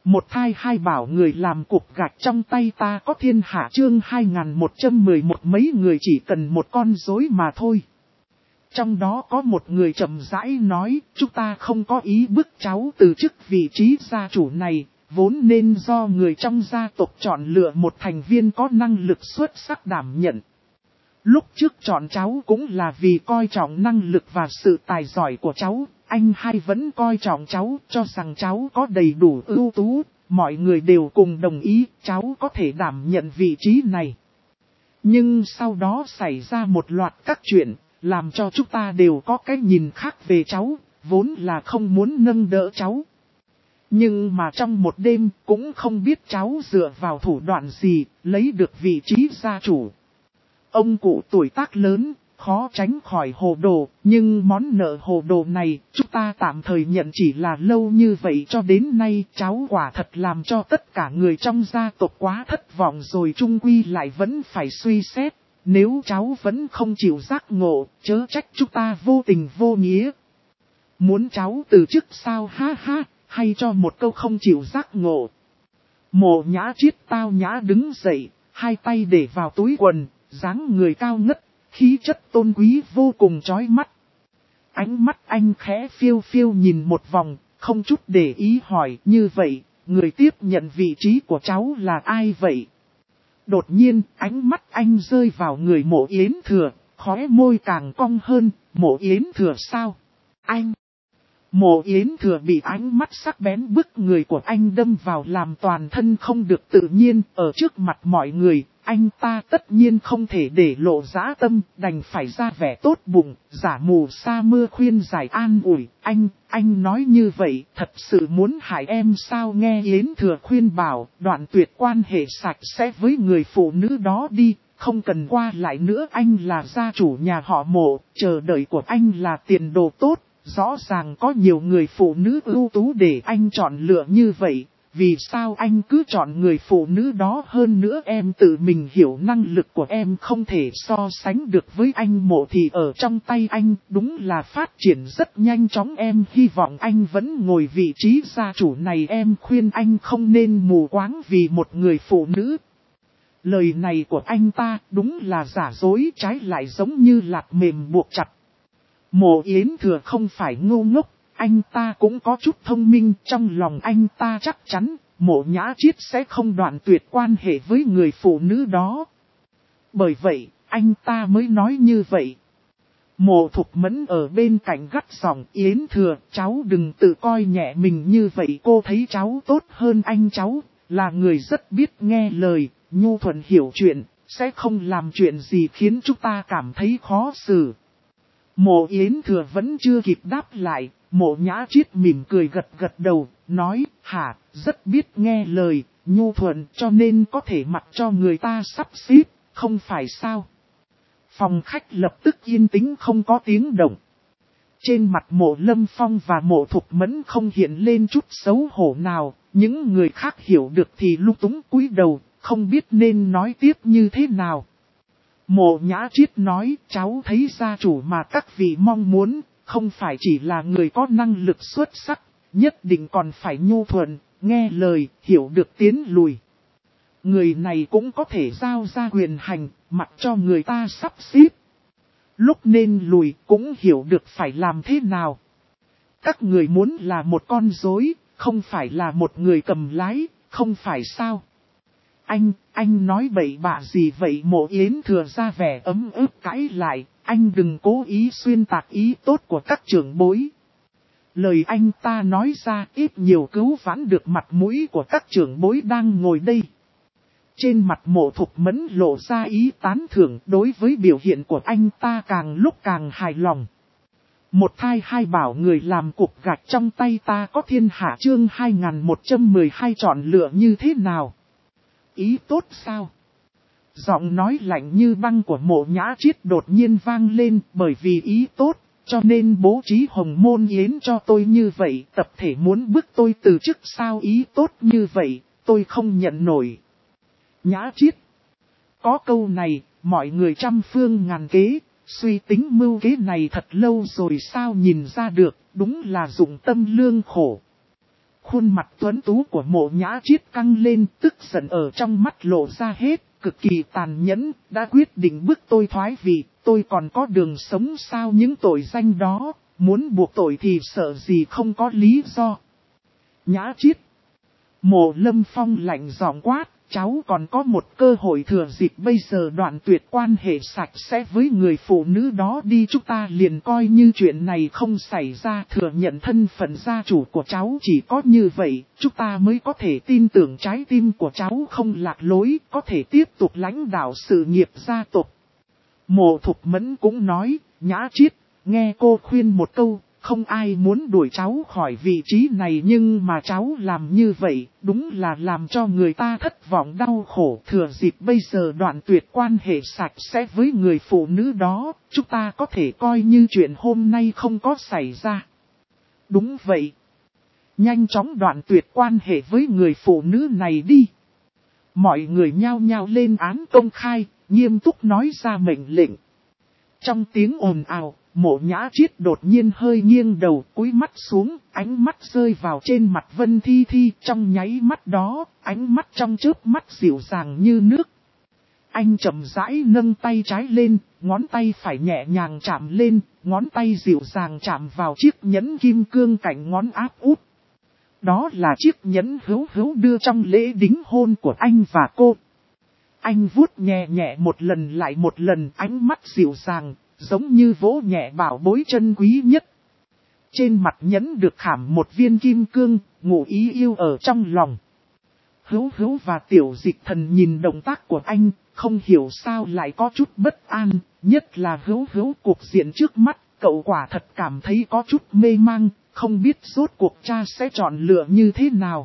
Một thai hai bảo người làm cục gạch trong tay ta có thiên hạ chương 2111 mấy người chỉ cần một con rối mà thôi. Trong đó có một người chậm rãi nói, chúng ta không có ý bức cháu từ chức vị trí gia chủ này, vốn nên do người trong gia tộc chọn lựa một thành viên có năng lực xuất sắc đảm nhận. Lúc trước chọn cháu cũng là vì coi trọng năng lực và sự tài giỏi của cháu, anh hai vẫn coi trọng cháu, cho rằng cháu có đầy đủ ưu tú, mọi người đều cùng đồng ý cháu có thể đảm nhận vị trí này. Nhưng sau đó xảy ra một loạt các chuyện, làm cho chúng ta đều có cái nhìn khác về cháu, vốn là không muốn nâng đỡ cháu. Nhưng mà trong một đêm cũng không biết cháu dựa vào thủ đoạn gì, lấy được vị trí gia chủ. Ông cụ tuổi tác lớn, khó tránh khỏi hồ đồ, nhưng món nợ hồ đồ này, chúng ta tạm thời nhận chỉ là lâu như vậy cho đến nay cháu quả thật làm cho tất cả người trong gia tộc quá thất vọng rồi chung quy lại vẫn phải suy xét. Nếu cháu vẫn không chịu giác ngộ, chớ trách chúng ta vô tình vô nghĩa. Muốn cháu từ chức sao ha ha, hay cho một câu không chịu giác ngộ. Mộ Nhã Triết tao nhã đứng dậy, hai tay để vào túi quần, dáng người cao ngất, khí chất tôn quý vô cùng chói mắt. Ánh mắt anh khẽ phiêu phiêu nhìn một vòng, không chút để ý hỏi như vậy, người tiếp nhận vị trí của cháu là ai vậy? Đột nhiên, ánh mắt anh rơi vào người Mộ Yến Thừa, khóe môi càng cong hơn, Mộ Yến Thừa sao? Anh! Mộ Yến Thừa bị ánh mắt sắc bén bức người của anh đâm vào làm toàn thân không được tự nhiên, ở trước mặt mọi người, anh ta tất nhiên không thể để lộ dã tâm, đành phải ra vẻ tốt bụng, giả mù sa mưa khuyên giải an ủi, anh nói như vậy, thật sự muốn hại em sao? Nghe Yến Thừa khuyên bảo, đoạn tuyệt quan hệ sạch sẽ với người phụ nữ đó đi, không cần qua lại nữa, anh là gia chủ nhà họ Mộ, chờ đợi của anh là tiền đồ tốt. Rõ ràng có nhiều người phụ nữ ưu tú để anh chọn lựa như vậy, vì sao anh cứ chọn người phụ nữ đó? Hơn nữa em tự mình hiểu năng lực của em không thể so sánh được với anh Mộ thì ở trong tay anh đúng là phát triển rất nhanh chóng. Em hy vọng anh vẫn ngồi vị trí gia chủ này, em khuyên anh không nên mù quáng vì một người phụ nữ. Lời này của anh ta đúng là giả dối, trái lại giống như lạt mềm buộc chặt. Mộ Yến Thừa không phải ngu ngốc, anh ta cũng có chút thông minh, trong lòng anh ta chắc chắn, Mộ Nhã Triết sẽ không đoạn tuyệt quan hệ với người phụ nữ đó. Bởi vậy, anh ta mới nói như vậy. Mộ Thục Mẫn ở bên cạnh gắt giọng, Yến Thừa, cháu đừng tự coi nhẹ mình như vậy, cô thấy cháu tốt hơn anh, cháu là người rất biết nghe lời, nhu thuận hiểu chuyện, sẽ không làm chuyện gì khiến chúng ta cảm thấy khó xử. Mộ Yến Thừa vẫn chưa kịp đáp lại, Mộ Nhã Triết mỉm cười gật gật đầu, nói, hả, rất biết nghe lời, nhu thuận cho nên có thể mặc cho người ta sắp xếp, không phải sao? Phòng khách lập tức yên tĩnh không có tiếng động. Trên mặt Mộ Lâm Phong và Mộ Thục Mẫn không hiện lên chút xấu hổ nào, những người khác hiểu được thì lung túng cúi đầu, không biết nên nói tiếp như thế nào. Mộ Nhã Triết nói, cháu thấy gia chủ mà các vị mong muốn, không phải chỉ là người có năng lực xuất sắc, nhất định còn phải nhu thuận, nghe lời, hiểu được tiến lùi. Người này cũng có thể giao ra quyền hành, mặc cho người ta sắp xếp. Lúc nên lùi cũng hiểu được phải làm thế nào. Các người muốn là một con rối, không phải là một người cầm lái, không phải sao? Anh nói bậy bạ gì vậy? Mộ Yến Thừa ra vẻ ấm ức cãi lại, anh đừng cố ý xuyên tạc ý tốt của các trưởng bối. Lời anh ta nói ra ít nhiều cứu vãn được mặt mũi của các trưởng bối đang ngồi đây. Trên mặt Mộ Thục Mẫn lộ ra ý tán thưởng, đối với biểu hiện của anh ta càng lúc càng hài lòng. Một thai hai bảo người làm cục gạch trong tay ta có thiên hạ chương 2112 chọn lựa như thế nào? Ý tốt sao? Giọng nói lạnh như băng của Mộ Nhã Triết đột nhiên vang lên, bởi vì ý tốt, cho nên bố trí Hồng Môn Yến cho tôi như vậy, tập thể muốn bức tôi từ chức sao? Ý tốt như vậy, tôi không nhận nổi. Nhã Triết. Có câu này, mọi người trăm phương ngàn kế, suy tính mưu kế này thật lâu rồi sao nhìn ra được, đúng là dụng tâm lương khổ. Khuôn mặt tuấn tú của Mộ Nhã Chiết căng lên, tức giận ở trong mắt lộ ra hết, cực kỳ tàn nhẫn, đã quyết định bức tôi thoái vị, tôi còn có đường sống sao? Những tội danh đó, muốn buộc tội thì sợ gì không có lý do. Nhã Chiết. Mộ Lâm Phong lạnh giọng quát, cháu còn có một cơ hội thừa dịp bây giờ đoạn tuyệt quan hệ sạch sẽ với người phụ nữ đó đi, chúng ta liền coi như chuyện này không xảy ra, thừa nhận thân phận gia chủ của cháu, chỉ có như vậy, chúng ta mới có thể tin tưởng trái tim của cháu không lạc lối, có thể tiếp tục lãnh đạo sự nghiệp gia tộc. Mộ Thục Mẫn cũng nói, Nhã Chiết, nghe cô khuyên một câu. Không ai muốn đuổi cháu khỏi vị trí này, nhưng mà cháu làm như vậy, đúng là làm cho người ta thất vọng đau khổ. Thừa dịp bây giờ đoạn tuyệt quan hệ sạch sẽ với người phụ nữ đó, chúng ta có thể coi như chuyện hôm nay không có xảy ra. Đúng vậy. Nhanh chóng đoạn tuyệt quan hệ với người phụ nữ này đi. Mọi người nhao nhao lên án công khai, nghiêm túc nói ra mệnh lệnh. Trong tiếng ồn ào, Mộ Nhã Chiết đột nhiên hơi nghiêng đầu, cúi mắt xuống, ánh mắt rơi vào trên mặt Vân Thi Thi. Trong nháy mắt đó, ánh mắt trong chớp mắt dịu dàng như nước. Anh chậm rãi nâng tay trái lên, ngón tay phải nhẹ nhàng chạm lên, ngón tay dịu dàng chạm vào chiếc nhẫn kim cương cạnh ngón áp út. Đó là chiếc nhẫn hữu đưa trong lễ đính hôn của anh và cô. Anh vuốt nhẹ nhẹ một lần lại một lần, ánh mắt dịu dàng, giống như vỗ nhẹ bảo bối chân quý nhất. Trên mặt nhẫn được khảm một viên kim cương, ngụ ý yêu ở trong lòng. Hữu và Tiểu Dịch Thần nhìn động tác của anh, không hiểu sao lại có chút bất an, nhất là Hữu cuộc diện trước mắt, cậu quả thật cảm thấy có chút mê mang, không biết rốt cuộc cha sẽ chọn lựa như thế nào.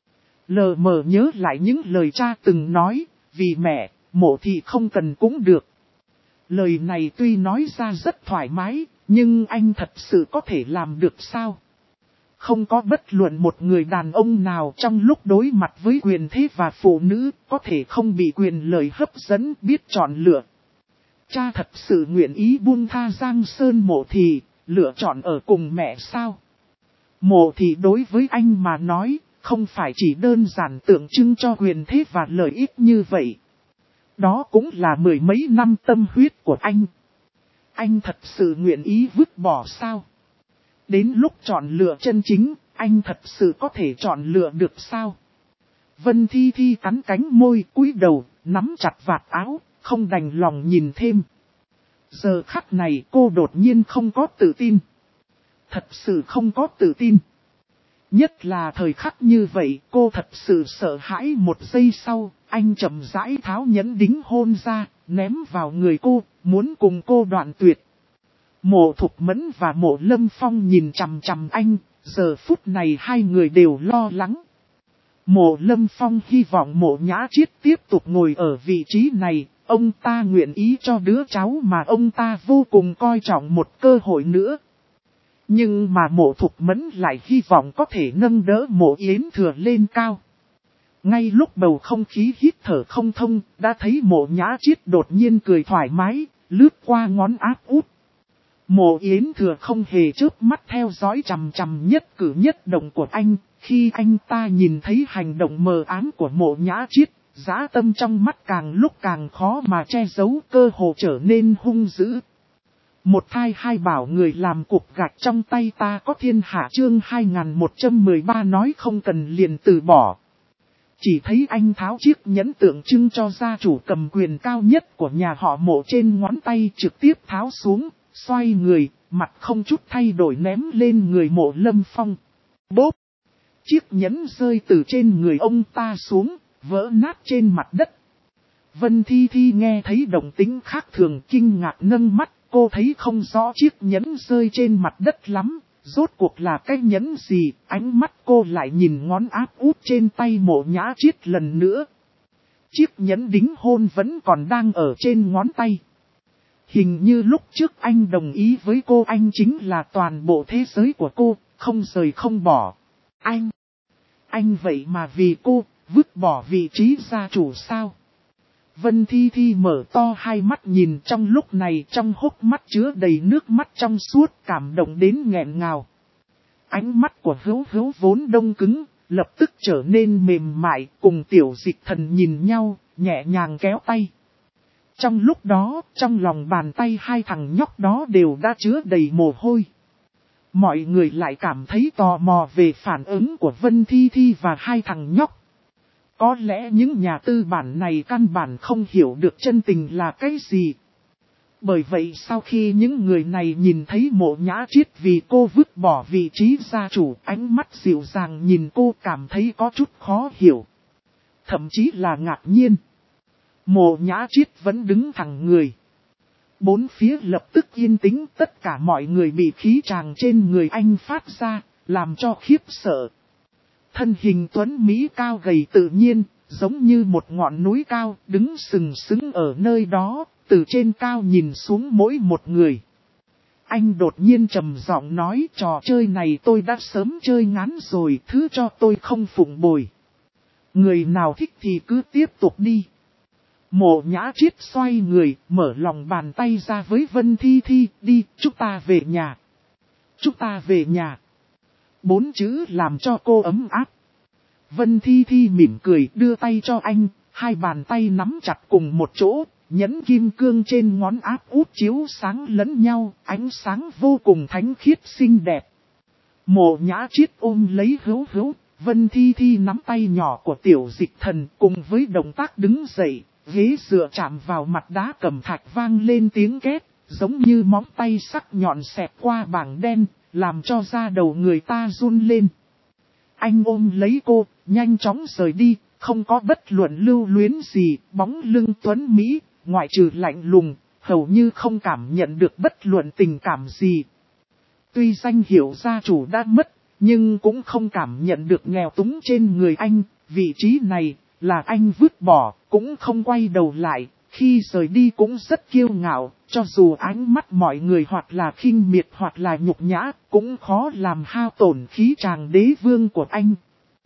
Lờ mờ nhớ lại những lời cha từng nói, vì mẹ, Mộ thì không cần cũng được. Lời này tuy nói ra rất thoải mái, nhưng anh thật sự có thể làm được sao? Không có bất luận một người đàn ông nào trong lúc đối mặt với quyền thế và phụ nữ, có thể không bị quyền lời hấp dẫn biết chọn lựa. Cha thật sự nguyện ý buông tha Giang Sơn Mộ thì, lựa chọn ở cùng mẹ sao? Mộ thì đối với anh mà nói, không phải chỉ đơn giản tượng trưng cho quyền thế và lợi ích như vậy. Đó cũng là mười mấy năm tâm huyết của anh. Anh thật sự nguyện ý vứt bỏ sao? Đến lúc chọn lựa chân chính, anh thật sự có thể chọn lựa được sao? Vân Thi Thi cắn cánh môi cúi đầu, nắm chặt vạt áo, không đành lòng nhìn thêm. Giờ khắc này cô đột nhiên không có tự tin. Thật sự không có tự tin. Nhất là thời khắc như vậy, cô thật sự sợ hãi. Một giây sau, anh chậm rãi tháo nhẫn đính hôn ra, ném vào người cô, muốn cùng cô đoạn tuyệt. Mộ Thục Mẫn và Mộ Lâm Phong nhìn chằm chằm anh, giờ phút này hai người đều lo lắng. Mộ Lâm Phong hy vọng Mộ Nhã Chiết tiếp tục ngồi ở vị trí này, ông ta nguyện ý cho đứa cháu mà ông ta vô cùng coi trọng một cơ hội nữa. Nhưng mà Mộ Thục Mẫn lại hy vọng có thể nâng đỡ Mộ Yến Thừa lên cao. Ngay lúc bầu không khí hít thở không thông, đã thấy Mộ Nhã Chiết đột nhiên cười thoải mái, lướt qua ngón áp út. Mộ Yến Thừa không hề chớp mắt theo dõi chằm chằm nhất cử nhất động của anh, khi anh ta nhìn thấy hành động mờ ám của Mộ Nhã Chiết, dã tâm trong mắt càng lúc càng khó mà che giấu, cơ hồ trở nên hung dữ. Một thai hai bảo người làm cục gạch trong tay ta có thiên hạ, chương 2113 nói không cần liền từ bỏ. Chỉ thấy anh tháo chiếc nhẫn tượng trưng cho gia chủ cầm quyền cao nhất của nhà họ Mộ trên ngón tay, trực tiếp tháo xuống, xoay người, mặt không chút thay đổi ném lên người Mộ Lâm Phong. Bốp! Chiếc nhẫn rơi từ trên người ông ta xuống, vỡ nát trên mặt đất. Vân Thi Thi nghe thấy động tĩnh khác thường kinh ngạc nâng mắt, cô thấy không rõ chiếc nhẫn rơi trên mặt đất lắm, rốt cuộc là cái nhẫn gì, ánh mắt cô lại nhìn ngón áp út trên tay Mộ Nhã Chiết lần nữa. Chiếc nhẫn đính hôn vẫn còn đang ở trên ngón tay. Hình như lúc trước anh đồng ý với cô, anh chính là toàn bộ thế giới của cô, không rời không bỏ. Anh vậy mà vì cô, vứt bỏ vị trí gia chủ sao? Vân Thi Thi mở to hai mắt nhìn, trong lúc này trong hốc mắt chứa đầy nước mắt trong suốt, cảm động đến nghẹn ngào. Ánh mắt của Hữu vốn đông cứng, lập tức trở nên mềm mại, cùng Tiểu Dịch Thần nhìn nhau, nhẹ nhàng kéo tay. Trong lúc đó, trong lòng bàn tay hai thằng nhóc đó đều đã chứa đầy mồ hôi. Mọi người lại cảm thấy tò mò về phản ứng của Vân Thi Thi và hai thằng nhóc. Có lẽ những nhà tư bản này căn bản không hiểu được chân tình là cái gì. Bởi vậy sau khi những người này nhìn thấy Mộ Nhã Triết vì cô vứt bỏ vị trí gia chủ, ánh mắt dịu dàng nhìn cô cảm thấy có chút khó hiểu. Thậm chí là ngạc nhiên. Mộ Nhã Triết vẫn đứng thẳng người. Bốn phía lập tức yên tĩnh, tất cả mọi người bị khí tràng trên người anh phát ra, làm cho khiếp sợ. Thân hình tuấn Mỹ cao gầy tự nhiên, giống như một ngọn núi cao, đứng sừng sững ở nơi đó, từ trên cao nhìn xuống mỗi một người. Anh đột nhiên trầm giọng nói, trò chơi này tôi đã sớm chơi ngán rồi, thứ cho tôi không phụng bồi. Người nào thích thì cứ tiếp tục đi. Mộ Nhã Triết xoay người, mở lòng bàn tay ra với Vân Thi Thi, đi, chúng ta về nhà. Chúng ta về nhà. 4 chữ làm cho cô ấm áp. Vân Thi Thi mỉm cười đưa tay cho anh, hai bàn tay nắm chặt cùng một chỗ, nhẫn kim cương trên ngón áp út chiếu sáng lẫn nhau, ánh sáng vô cùng thánh khiết xinh đẹp. Mộ Nhã Triết ôm lấy Hữu Hữu, Vân Thi Thi nắm tay nhỏ của Tiểu Dịch Thần cùng với động tác đứng dậy, ghế dựa chạm vào mặt đá cẩm thạch vang lên tiếng két, giống như móng tay sắc nhọn xẹt qua bảng đen, làm cho da đầu người ta run lên. Anh ôm lấy cô, nhanh chóng rời đi, không có bất luận lưu luyến gì, bóng lưng tuấn Mỹ, ngoại trừ lạnh lùng, hầu như không cảm nhận được bất luận tình cảm gì. Tuy danh hiệu gia chủ đã mất, nhưng cũng không cảm nhận được nghèo túng trên người anh, vị trí này là anh vứt bỏ, cũng không quay đầu lại, khi rời đi cũng rất kiêu ngạo, cho dù ánh mắt mọi người hoặc là khinh miệt hoặc là nhục nhã, cũng khó làm hao tổn khí tràng đế vương của anh.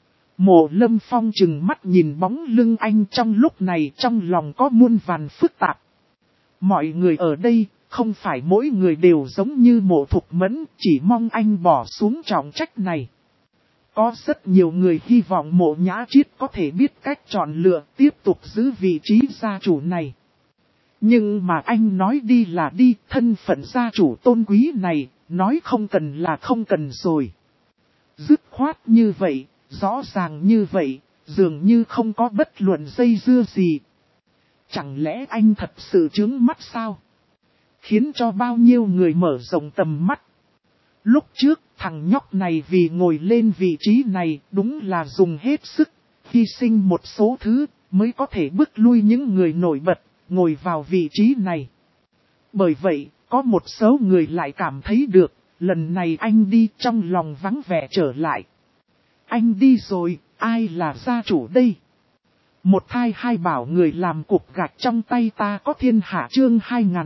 Mộ Lâm Phong trừng mắt nhìn bóng lưng anh trong lúc này trong lòng có muôn vàn phức tạp. Mọi người ở đây, không phải mỗi người đều giống như Mộ Thục Mẫn, chỉ mong anh bỏ xuống trọng trách này. Có rất nhiều người hy vọng Mộ Nhã Triết có thể biết cách chọn lựa tiếp tục giữ vị trí gia chủ này. Nhưng mà anh nói đi là đi, thân phận gia chủ tôn quý này, nói không cần là không cần rồi. Dứt khoát như vậy, rõ ràng như vậy, dường như không có bất luận dây dưa gì. Chẳng lẽ anh thật sự trướng mắt sao? Khiến cho bao nhiêu người mở rộng tầm mắt. Lúc trước, thằng nhóc này vì ngồi lên vị trí này đúng là dùng hết sức, hy sinh một số thứ mới có thể bước lui những người nổi bật, ngồi vào vị trí này. Bởi vậy, có một số người lại cảm thấy được, lần này anh đi trong lòng vắng vẻ trở lại. Anh đi rồi, ai là gia chủ đây? Một thai hai bảo người làm cục gạch trong tay ta có thiên hạ chương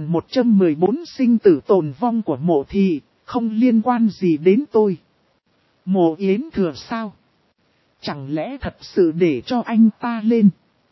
2114 sinh tử tồn vong của Mộ thị, không liên quan gì đến tôi. Mộ Yến Thừa sao? Chẳng lẽ thật sự để cho anh ta lên?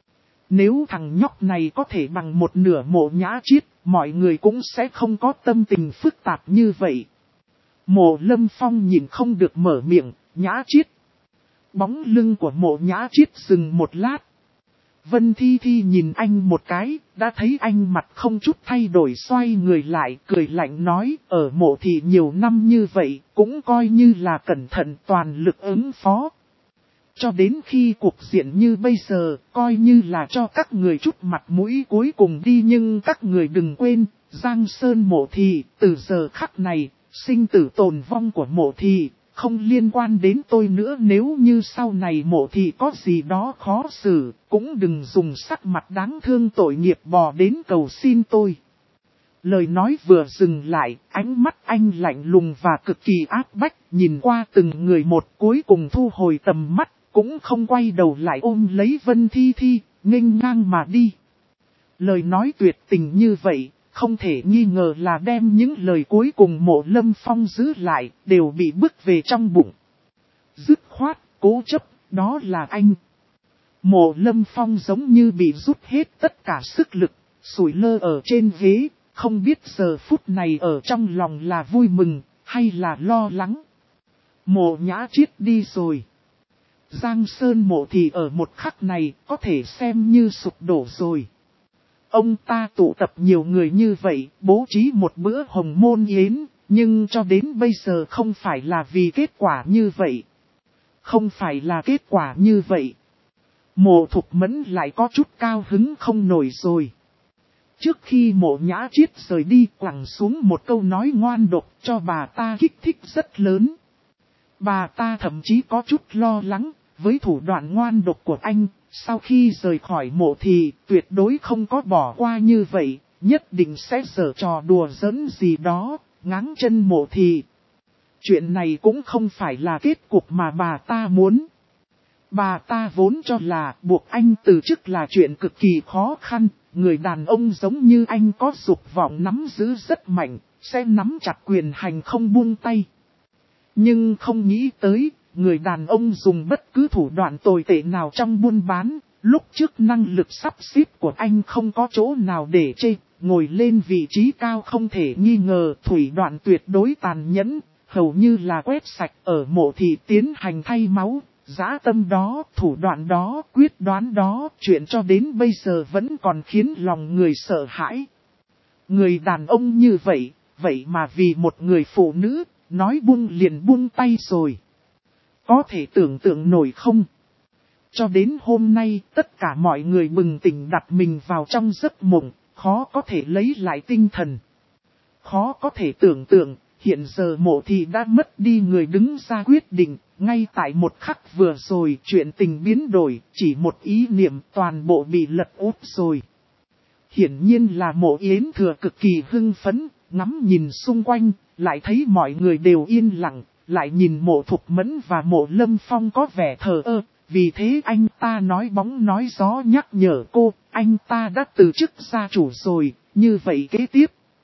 Nếu thằng nhóc này có thể bằng một nửa Mộ Nhã Triết, mọi người cũng sẽ không có tâm tình phức tạp như vậy. Mộ Lâm Phong nhìn không được mở miệng, Nhã Triết. Bóng lưng của Mộ Nhã Triết dừng một lát. Vân Thi Thi nhìn anh một cái, đã thấy anh mặt không chút thay đổi xoay người lại, cười lạnh nói, ở Mộ thị nhiều năm như vậy, cũng coi như là cẩn thận toàn lực ứng phó. Cho đến khi cuộc diện như bây giờ, coi như là cho các người chút mặt mũi cuối cùng đi, nhưng các người đừng quên, Giang Sơn Mộ thị, từ giờ khắc này, sinh tử tồn vong của Mộ thị, không liên quan đến tôi nữa. Nếu như sau này Mộ thị có gì đó khó xử, cũng đừng dùng sắc mặt đáng thương tội nghiệp bò đến cầu xin tôi. Lời nói vừa dừng lại, ánh mắt anh lạnh lùng và cực kỳ áp bách, nhìn qua từng người một, cuối cùng thu hồi tầm mắt, cũng không quay đầu lại ôm lấy Vân Thi Thi, nghênh ngang mà đi. Lời nói tuyệt tình như vậy, không thể nghi ngờ là đem những lời cuối cùng Mộ Lâm Phong giữ lại, đều bị bước về trong bụng. Dứt khoát, cố chấp, đó là anh. Mộ Lâm Phong giống như bị rút hết tất cả sức lực, sủi lơ ở trên ghế, không biết giờ phút này ở trong lòng là vui mừng, hay là lo lắng. Mộ Nhã Triết đi rồi. Giang Sơn Mộ thì ở một khắc này có thể xem như sụp đổ rồi. Ông ta tụ tập nhiều người như vậy, bố trí một bữa hồng môn yến, nhưng cho đến bây giờ không phải là vì kết quả như vậy. Không phải là kết quả như vậy. Mộ Thục Mẫn lại có chút cao hứng không nổi rồi. Trước khi Mộ Nhã Chiết rời đi quẳng xuống một câu nói ngoan độc cho bà ta kích thích rất lớn. Bà ta thậm chí có chút lo lắng, với thủ đoạn ngoan độc của anh, sau khi rời khỏi mộ thì tuyệt đối không có bỏ qua như vậy, nhất định sẽ giở trò đùa giỡn gì đó, ngáng chân mộ thì. Chuyện này cũng không phải là kết cục mà bà ta muốn. Bà ta vốn cho là buộc anh từ chức là chuyện cực kỳ khó khăn, người đàn ông giống như anh có dục vọng nắm giữ rất mạnh, sẽ nắm chặt quyền hành không buông tay. Nhưng không nghĩ tới, người đàn ông dùng bất cứ thủ đoạn tồi tệ nào trong buôn bán, lúc trước năng lực sắp xếp của anh không có chỗ nào để chê, ngồi lên vị trí cao không thể nghi ngờ, thủ đoạn tuyệt đối tàn nhẫn, hầu như là quét sạch ở mộ thì tiến hành thay máu, dã tâm đó, thủ đoạn đó, quyết đoán đó, chuyện cho đến bây giờ vẫn còn khiến lòng người sợ hãi. Người đàn ông như vậy, vậy mà vì một người phụ nữ, nói buông liền buông tay rồi. Có thể tưởng tượng nổi không? Cho đến hôm nay, tất cả mọi người bừng tỉnh đặt mình vào trong giấc mộng, khó có thể lấy lại tinh thần. Khó có thể tưởng tượng, hiện giờ mộ thì đã mất đi người đứng ra quyết định, ngay tại một khắc vừa rồi chuyện tình biến đổi, chỉ một ý niệm toàn bộ bị lật úp rồi. Hiển nhiên là Mộ Yến Thừa cực kỳ hưng phấn, ngắm nhìn xung quanh, lại thấy mọi người đều yên lặng, lại nhìn Mộ Thục Mẫn và Mộ Lâm Phong có vẻ thờ ơ, vì thế anh ta nói bóng nói gió nhắc nhở cô, anh ta đã từ chức gia chủ rồi, như vậy kế tiếp.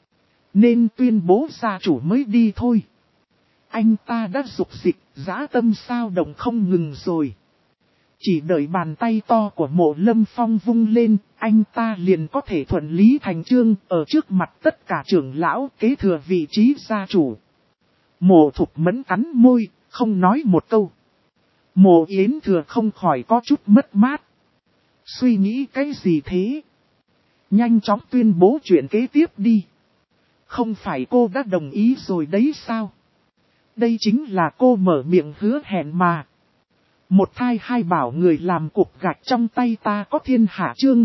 Nên tuyên bố gia chủ mới đi thôi. Anh ta đã dục dịch, dã tâm sao động không ngừng rồi. Chỉ đợi bàn tay to của Mộ Lâm Phong vung lên, anh ta liền có thể thuận lý thành chương ở trước mặt tất cả trưởng lão kế thừa vị trí gia chủ. Mộ Thục Mẫn cắn môi, không nói một câu. Mộ Yến Thừa không khỏi có chút mất mát. Suy nghĩ cái gì thế? Nhanh chóng tuyên bố chuyện kế tiếp đi. Không phải cô đã đồng ý rồi đấy sao? Đây chính là cô mở miệng hứa hẹn mà. Một thai hai bảo người làm cục gạch trong tay ta có thiên hạ chương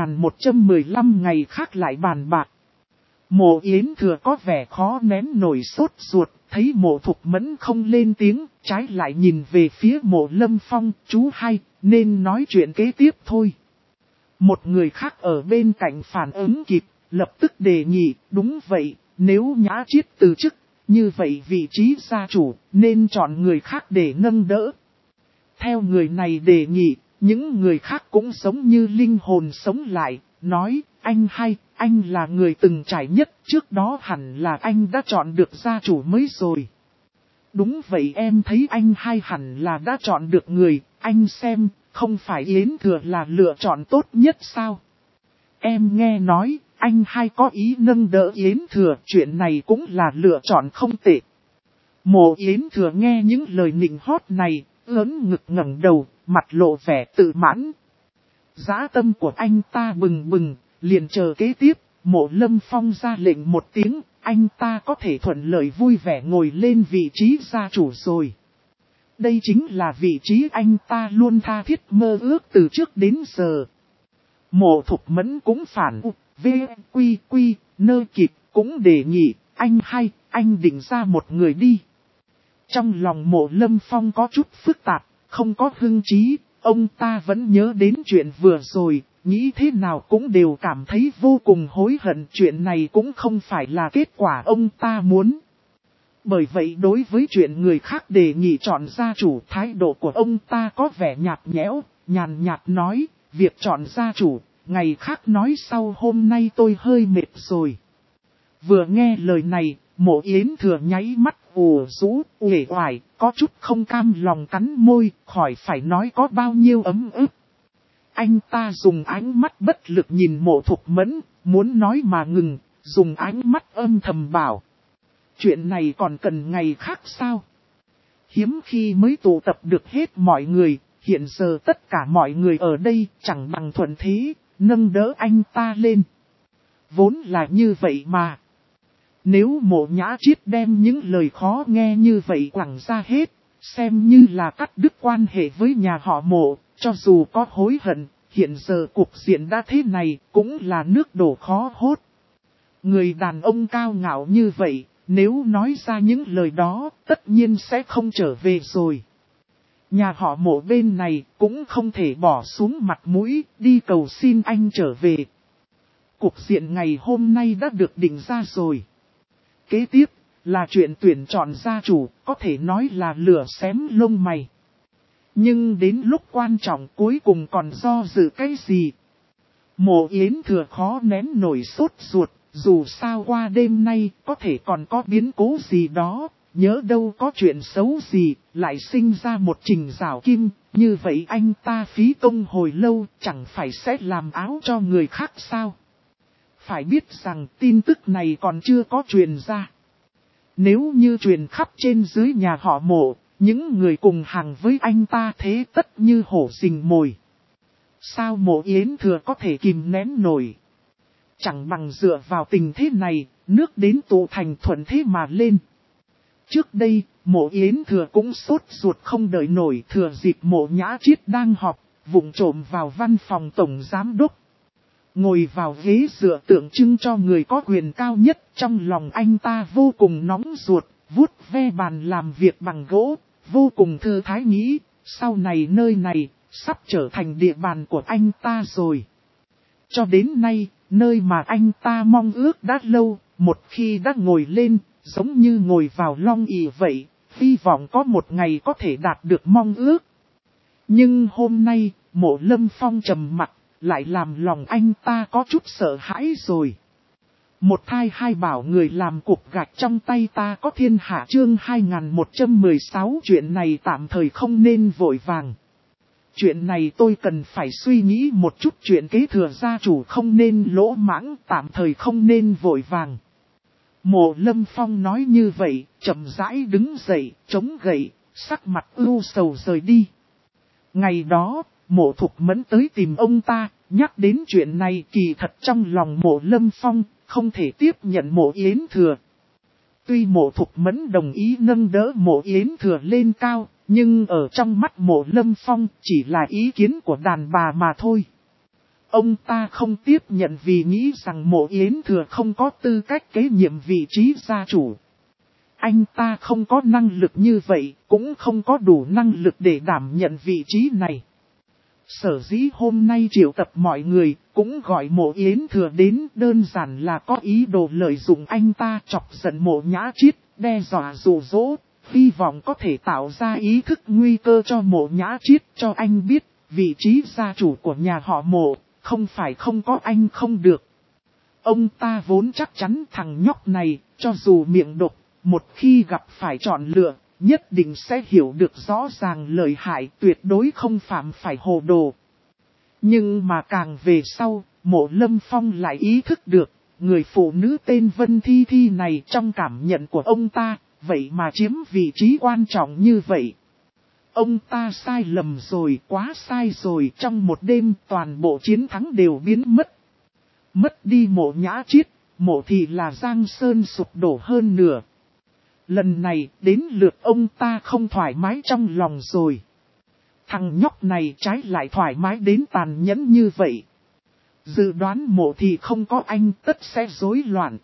2115 ngày khác lại bàn bạc. Mộ Yến Thừa có vẻ khó nén nổi sốt ruột, thấy Mộ Thục Mẫn không lên tiếng, trái lại nhìn về phía Mộ Lâm Phong, chú hai, nên nói chuyện kế tiếp thôi. Một người khác ở bên cạnh phản ứng kịp, lập tức đề nghị, đúng vậy, nếu Nhã Chiết từ chức, như vậy vị trí gia chủ, nên chọn người khác để nâng đỡ. Theo người này đề nghị, những người khác cũng giống như linh hồn sống lại, nói, anh là người từng trải nhất, trước đó hẳn là anh đã chọn được gia chủ mới rồi. Đúng vậy, em thấy anh hẳn là đã chọn được người, anh xem, không phải Yến Thừa là lựa chọn tốt nhất sao? Em nghe nói, anh có ý nâng đỡ Yến Thừa, chuyện này cũng là lựa chọn không tệ. Mộ Yến Thừa nghe những lời nịnh hót này, lớn ngực ngẩng đầu, mặt lộ vẻ tự mãn. Dã tâm của anh ta bừng bừng, liền chờ kế tiếp, Mộ Lâm Phong ra lệnh một tiếng, anh ta có thể thuận lợi vui vẻ ngồi lên vị trí gia chủ rồi. Đây chính là vị trí anh ta luôn tha thiết mơ ước từ trước đến giờ. Mộ Thục Mẫn cũng phản quy nơ kịp, cũng đề nghị, anh định ra một người đi. Trong lòng Mộ Lâm Phong có chút phức tạp, không có hưng trí, ông ta vẫn nhớ đến chuyện vừa rồi, nghĩ thế nào cũng đều cảm thấy vô cùng hối hận, chuyện này cũng không phải là kết quả ông ta muốn. Bởi vậy đối với chuyện người khác đề nghị chọn gia chủ, thái độ của ông ta có vẻ nhạt nhẽo, nhàn nhạt nói, việc chọn gia chủ, ngày khác nói sau, hôm nay tôi hơi mệt rồi. Vừa nghe lời này, Mộ Yến Thừa nháy mắt ù rũ, uể oải, có chút không cam lòng cắn môi, khỏi phải nói có bao nhiêu ấm ức. Anh ta dùng ánh mắt bất lực nhìn Mộ Thục Mẫn, muốn nói mà ngừng, dùng ánh mắt âm thầm bảo. Chuyện này còn cần ngày khác sao? Hiếm khi mới tụ tập được hết mọi người, hiện giờ tất cả mọi người ở đây chẳng bằng thuận thế, nâng đỡ anh ta lên. Vốn là như vậy mà. Nếu Mộ Nhã Chiết đem những lời khó nghe như vậy quẳng ra hết, xem như là cắt đứt quan hệ với nhà họ Mộ, cho dù có hối hận, hiện giờ cục diện đã thế này cũng là nước đổ khó hốt. Người đàn ông cao ngạo như vậy, nếu nói ra những lời đó, tất nhiên sẽ không trở về rồi. Nhà họ Mộ bên này cũng không thể bỏ xuống mặt mũi, đi cầu xin anh trở về. Cục diện ngày hôm nay đã được định ra rồi. Kế tiếp là chuyện tuyển chọn gia chủ, có thể nói là lửa xém lông mày. Nhưng đến lúc quan trọng cuối cùng còn do dự cái gì? Mộ Yến Thừa khó nén nổi sốt ruột, dù sao qua đêm nay có thể còn có biến cố gì đó, nhớ đâu có chuyện xấu gì, lại sinh ra một Trình Giảo Kim, như vậy anh ta phí công hồi lâu chẳng phải sẽ làm áo cho người khác sao? Phải biết rằng tin tức này còn chưa có truyền ra. Nếu như truyền khắp trên dưới nhà họ Mộ, những người cùng hàng với anh ta thế tất như hổ rình mồi. Sao Mộ Yến Thừa có thể kìm nén nổi? Chẳng bằng dựa vào tình thế này, nước đến tụ thành thuận thế mà lên. Trước đây, Mộ Yến Thừa cũng sốt ruột không đợi nổi, thừa dịp Mộ Nhã Chiết đang họp, vụng trộm vào văn phòng tổng giám đốc. Ngồi vào ghế dựa tượng trưng cho người có quyền cao nhất, trong lòng anh ta vô cùng nóng ruột, vuốt ve bàn làm việc bằng gỗ, vô cùng thư thái nghĩ, sau này nơi này, sắp trở thành địa bàn của anh ta rồi. Cho đến nay, nơi mà anh ta mong ước đã lâu, một khi đã ngồi lên, giống như ngồi vào long ỷ vậy, hy vọng có một ngày có thể đạt được mong ước. Nhưng hôm nay, Mộ Lâm Phong trầm mặc, lại làm lòng anh ta có chút sợ hãi rồi. Một thai hai bảo người làm cục gạch trong tay ta có thiên hạ chương 2116 chuyện này tạm thời không nên vội vàng. Chuyện này tôi cần phải suy nghĩ một chút, chuyện kế thừa gia chủ không nên lỗ mãng, tạm thời không nên vội vàng. Mộ Lâm Phong nói như vậy, chậm rãi đứng dậy, chống gậy, sắc mặt ưu sầu rời đi. Ngày đó, Mộ Thục Mẫn tới tìm ông ta, nhắc đến chuyện này, kỳ thật trong lòng Mộ Lâm Phong không thể tiếp nhận Mộ Yến Thừa. Tuy Mộ Thục Mẫn đồng ý nâng đỡ Mộ Yến Thừa lên cao, nhưng ở trong mắt Mộ Lâm Phong chỉ là ý kiến của đàn bà mà thôi. Ông ta không tiếp nhận vì nghĩ rằng Mộ Yến Thừa không có tư cách kế nhiệm vị trí gia chủ. Anh ta không có năng lực như vậy, cũng không có đủ năng lực để đảm nhận vị trí này. Sở dĩ hôm nay triệu tập mọi người, cũng gọi Mộ Yến Thừa đến, đơn giản là có ý đồ lợi dụng anh ta chọc giận Mộ Nhã Chiết, đe dọa dụ dỗ, hy vọng có thể tạo ra ý thức nguy cơ cho Mộ Nhã Chiết, cho anh biết, vị trí gia chủ của nhà họ Mộ, không phải không có anh không được. Ông ta vốn chắc chắn thằng nhóc này, cho dù miệng độc, một khi gặp phải chọn lựa, nhất định sẽ hiểu được rõ ràng lợi hại, tuyệt đối không phạm phải hồ đồ. Nhưng mà càng về sau, Mộ Lâm Phong lại ý thức được, người phụ nữ tên Vân Thi Thi này trong cảm nhận của ông ta, vậy mà chiếm vị trí quan trọng như vậy. Ông ta sai lầm rồi, quá sai rồi, trong một đêm toàn bộ chiến thắng đều biến mất. Mất đi Mộ Nhã Chiết, Mộ thì là Giang Sơn sụp đổ hơn nửa. Lần này đến lượt ông ta không thoải mái trong lòng rồi. Thằng nhóc này trái lại thoải mái đến tàn nhẫn như vậy. Dự đoán Mộ thì không có anh tất sẽ rối loạn.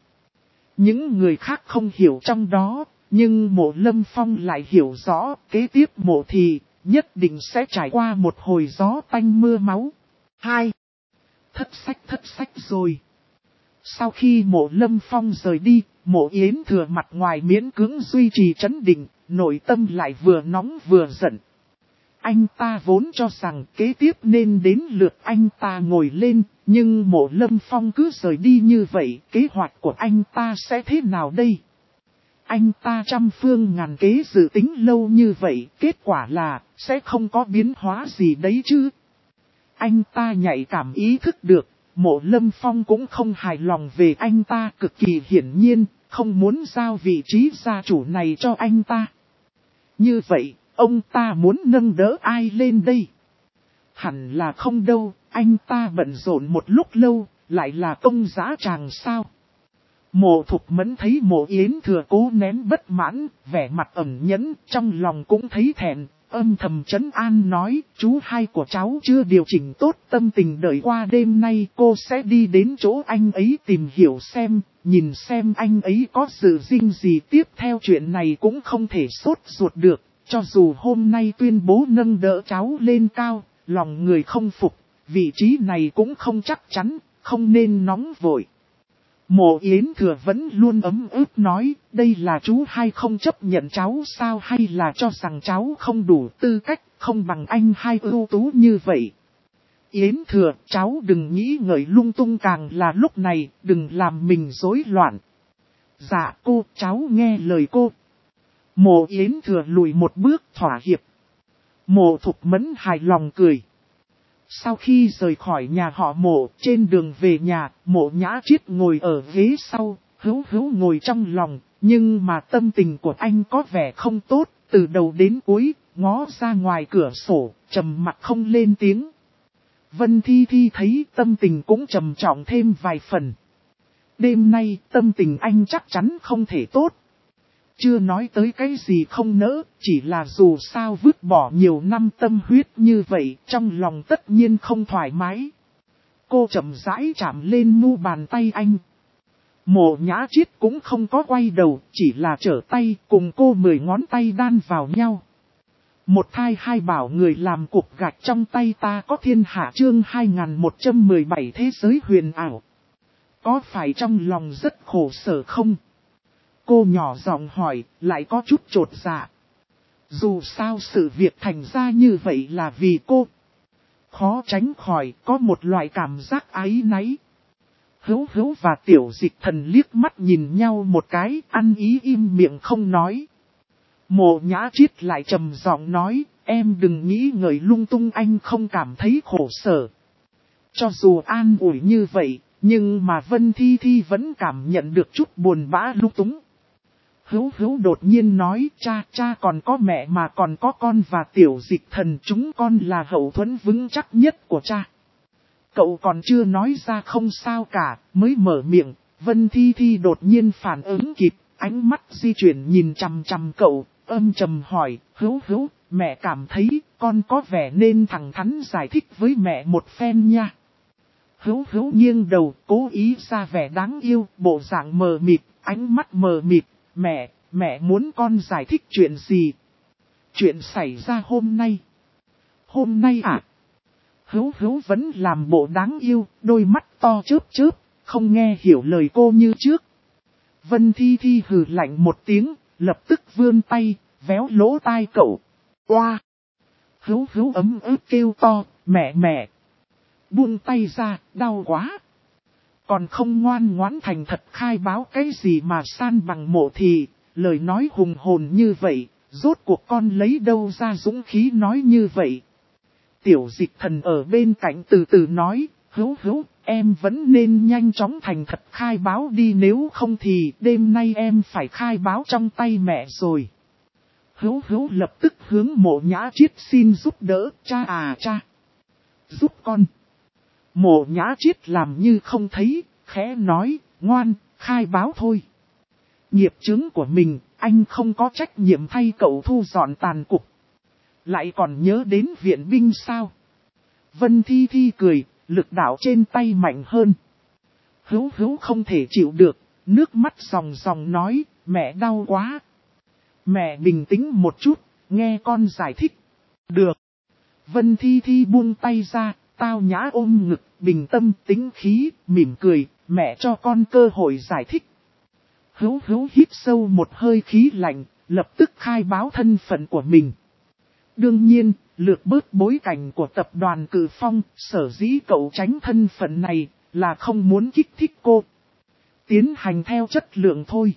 Những người khác không hiểu trong đó, nhưng Mộ Lâm Phong lại hiểu rõ, kế tiếp Mộ thì nhất định sẽ trải qua một hồi gió tanh mưa máu. 2. Thất sách rồi. Sau khi Mộ Lâm Phong rời đi, Mộ Yến Thừa mặt ngoài miễn cưỡng duy trì trấn định, nội tâm lại vừa nóng vừa giận. Anh ta vốn cho rằng kế tiếp nên đến lượt anh ta ngồi lên, nhưng Mộ Lâm Phong cứ rời đi như vậy, kế hoạch của anh ta sẽ thế nào đây? Anh ta trăm phương ngàn kế dự tính lâu như vậy, kết quả là sẽ không có biến hóa gì đấy chứ. Anh ta nhạy cảm ý thức được, Mộ Lâm Phong cũng không hài lòng về anh ta, cực kỳ hiển nhiên, không muốn giao vị trí gia chủ này cho anh ta. Như vậy, ông ta muốn nâng đỡ ai lên đây? Hẳn là không đâu, anh ta bận rộn một lúc lâu, lại là công dã tràng sao? Mộ Thục Mẫn thấy Mộ Yến Thừa cố nén bất mãn, vẻ mặt ẩn nhẫn, trong lòng cũng thấy thẹn, âm thầm trấn an nói, chú hai của cháu chưa điều chỉnh tốt tâm tình, đợi qua đêm nay cô sẽ đi đến chỗ anh ấy tìm hiểu xem, nhìn xem anh ấy có sự dinh gì, tiếp theo chuyện này cũng không thể sốt ruột được, cho dù hôm nay tuyên bố nâng đỡ cháu lên cao, lòng người không phục, vị trí này cũng không chắc chắn, không nên nóng vội. Mộ Yến Thừa vẫn luôn ấm ức nói, đây là chú hai không chấp nhận cháu sao, hay là cho rằng cháu không đủ tư cách, không bằng anh hai ưu tú như vậy. Yến Thừa, cháu đừng nghĩ ngợi lung tung, càng là lúc này, đừng làm mình rối loạn. Dạ cô, cháu nghe lời cô. Mộ Yến Thừa lùi một bước thỏa hiệp. Mộ Thục Mẫn hài lòng cười. Sau khi rời khỏi nhà họ Mộ, trên đường về nhà, Mộ Nhã Triết ngồi ở ghế sau, hữu ngồi trong lòng, nhưng mà tâm tình của anh có vẻ không tốt, từ đầu đến cuối, ngó ra ngoài cửa sổ, trầm mặc không lên tiếng. Vân Thi Thi thấy tâm tình cũng trầm trọng thêm vài phần. Đêm nay, tâm tình anh chắc chắn không thể tốt. Chưa nói tới cái gì không nỡ, chỉ là dù sao vứt bỏ nhiều năm tâm huyết như vậy, trong lòng tất nhiên không thoải mái. Cô chậm rãi chạm lên mu bàn tay anh. Mộ Nhã Triết cũng không có quay đầu, chỉ là trở tay cùng cô 10 ngón tay đan vào nhau. Một thai hai bảo người làm cục gạch trong tay ta có thiên hạ, chương 2117 thế giới huyền ảo. Có phải trong lòng rất khổ sở không? Cô nhỏ giọng hỏi, lại có chút chột dạ. Dù sao sự việc thành ra như vậy là vì cô. Khó tránh khỏi có một loại cảm giác áy náy. Hữu và Tiểu Dịch Thần liếc mắt nhìn nhau một cái, ăn ý im miệng không nói. Mộ Nhã Triết lại trầm giọng nói, em đừng nghĩ ngợi lung tung, anh không cảm thấy khổ sở. Cho dù an ủi như vậy, nhưng mà Vân Thi Thi vẫn cảm nhận được chút buồn bã lung túng. Hữu đột nhiên nói, cha còn có mẹ mà còn có con và Tiểu Dịch Thần, chúng con là hậu thuẫn vững chắc nhất của cha. Cậu còn chưa nói ra không sao cả, mới mở miệng, Vân Thi Thi đột nhiên phản ứng kịp, ánh mắt di chuyển nhìn chằm chằm cậu, âm trầm hỏi, Hữu, mẹ cảm thấy con có vẻ nên thẳng thắn giải thích với mẹ một phen nha. Hữu nghiêng đầu, cố ý ra vẻ đáng yêu, bộ dạng mờ mịt, ánh mắt mờ mịt. Mẹ muốn con giải thích chuyện gì? Chuyện xảy ra hôm nay. Hôm nay à? Hữu vẫn làm bộ đáng yêu, đôi mắt to chớp, không nghe hiểu lời cô như trước. Vân Thi Thi hừ lạnh một tiếng, lập tức vươn tay, véo lỗ tai cậu. Oa! Hữu ấm ức kêu to, mẹ! Buông tay ra, đau quá! Còn không ngoan ngoãn thành thật khai báo cái gì mà san bằng Mộ thì, lời nói hùng hồn như vậy, rốt cuộc con lấy đâu ra dũng khí nói như vậy. Tiểu Dịch Thần ở bên cạnh từ từ nói, Hữu, em vẫn nên nhanh chóng thành thật khai báo đi, nếu không thì đêm nay em phải khai báo trong tay mẹ rồi. Hữu lập tức hướng Mộ Nhã Triết xin giúp đỡ, cha. Giúp con. Mộ Nhã Triết làm như không thấy, khẽ nói, ngoan, khai báo thôi. Nghiệp chướng của mình, anh không có trách nhiệm thay cậu thu dọn tàn cục. Lại còn nhớ đến viện binh sao? Vân Thi Thi cười, lực đạo trên tay mạnh hơn. Hữu không thể chịu được, nước mắt ròng nói, mẹ đau quá. Mẹ bình tĩnh một chút, nghe con giải thích. Được. Vân Thi Thi buông tay ra, tao nhã ôm ngực, bình tâm tĩnh khí, mỉm cười, mẹ cho con cơ hội giải thích. Hữu hít sâu một hơi khí lạnh, lập tức khai báo thân phận của mình. Đương nhiên, lược bớt bối cảnh của tập đoàn Cử Phong, sở dĩ cậu tránh thân phận này, là không muốn kích thích cô. Tiến hành theo chất lượng thôi.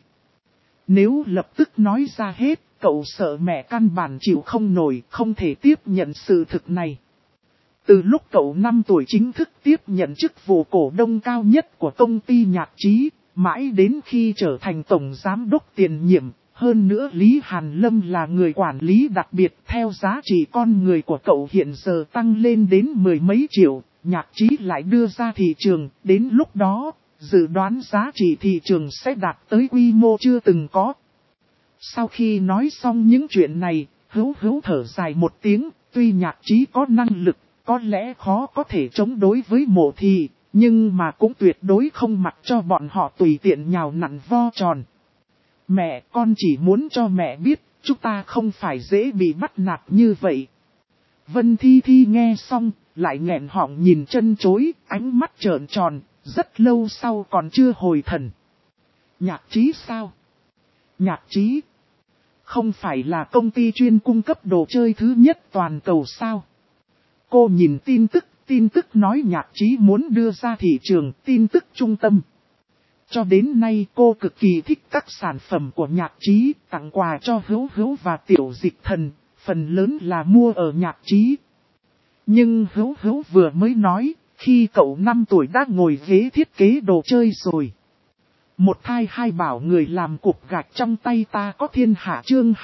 Nếu lập tức nói ra hết, cậu sợ mẹ căn bản chịu không nổi, không thể tiếp nhận sự thực này. Từ lúc cậu 5 tuổi chính thức tiếp nhận chức vụ cổ đông cao nhất của công ty nhạc trí, mãi đến khi trở thành tổng giám đốc tiền nhiệm, Hơn nữa Lý Hàn Lâm là người quản lý đặc biệt, theo giá trị con người của cậu hiện giờ tăng lên đến 10 mấy triệu, Nhạc Chí lại đưa ra thị trường, đến lúc đó, dự đoán giá trị thị trường sẽ đạt tới quy mô chưa từng có. Sau khi nói xong những chuyện này, Hữu Hữu thở dài một tiếng, tuy Nhạc Chí có năng lực, có lẽ khó có thể chống đối với Mộ Thị, nhưng mà cũng tuyệt đối không mặc cho bọn họ tùy tiện nhào nặn vo tròn. Mẹ, con chỉ muốn cho mẹ biết, chúng ta không phải dễ bị bắt nạt như vậy. Vân Thi Thi nghe xong, lại nghẹn họng nhìn chân chối, ánh mắt trợn tròn, rất lâu sau còn chưa hồi thần. Nhạc Chí sao? Nhạc Chí? Không phải là công ty chuyên cung cấp đồ chơi thứ nhất toàn cầu sao? Cô nhìn tin tức nói Nhạc Chí muốn đưa ra thị trường, tin tức trung tâm. Cho đến nay cô cực kỳ thích các sản phẩm của Nhạc Chí, tặng quà cho Hữu Hữu và Tiểu Dịch Thần, phần lớn là mua ở Nhạc Chí. Nhưng Hữu Hữu vừa mới nói, khi cậu 5 tuổi đã ngồi ghế thiết kế đồ chơi rồi. Một thai hai bảo người làm cục gạch trong tay ta có thiên hạ chương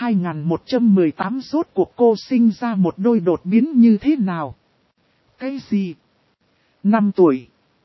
2118 rốt cuộc cô sinh ra một đôi đột biến như thế nào? Cái gì? 5 tuổi?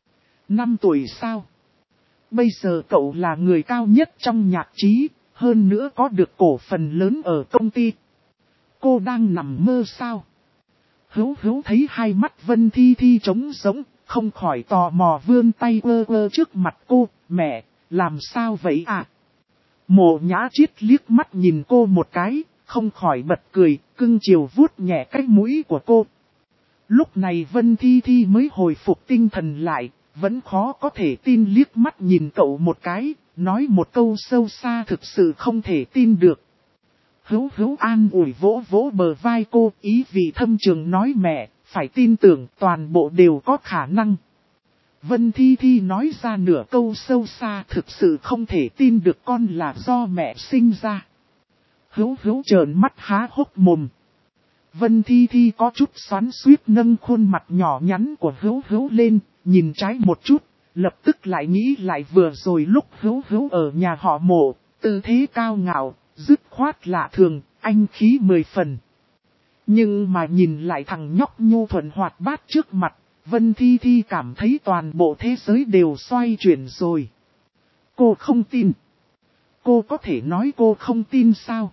5 tuổi sao? Bây giờ cậu là người cao nhất trong Nhạc Chí, hơn nữa có được cổ phần lớn ở công ty. Cô đang nằm mơ sao? Hữu Hữu thấy hai mắt Vân Thi Thi trống rỗng, không khỏi tò mò vươn tay ơ ơ trước mặt cô, mẹ, làm sao vậy à? Mộ Nhã Chiết liếc mắt nhìn cô một cái, không khỏi bật cười, cưng chiều vuốt nhẹ cái mũi của cô. Lúc này Vân Thi Thi mới hồi phục tinh thần lại, vẫn khó có thể tin liếc mắt nhìn cậu một cái, nói một câu sâu xa thực sự không thể tin được. Hữu Hữu an ủi vỗ vỗ bờ vai cô, ý vị thâm trường nói mẹ, phải tin tưởng toàn bộ đều có khả năng. Vân Thi Thi nói ra nửa câu sâu xa thực sự không thể tin được con là do mẹ sinh ra. Hữu Hữu trợn mắt há hốc mồm. Vân Thi Thi có chút xoắn xuýt nâng khuôn mặt nhỏ nhắn của Hữu Hữu lên, nhìn trái một chút, lập tức lại nghĩ lại vừa rồi lúc Hữu Hữu ở nhà họ Mộ, tư thế cao ngạo, dứt khoát lạ thường, anh khí 10 phần. Nhưng mà nhìn lại thằng nhóc nhu thuận hoạt bát trước mặt, Vân Thi Thi cảm thấy toàn bộ thế giới đều xoay chuyển rồi. Cô không tin. Cô có thể nói cô không tin sao?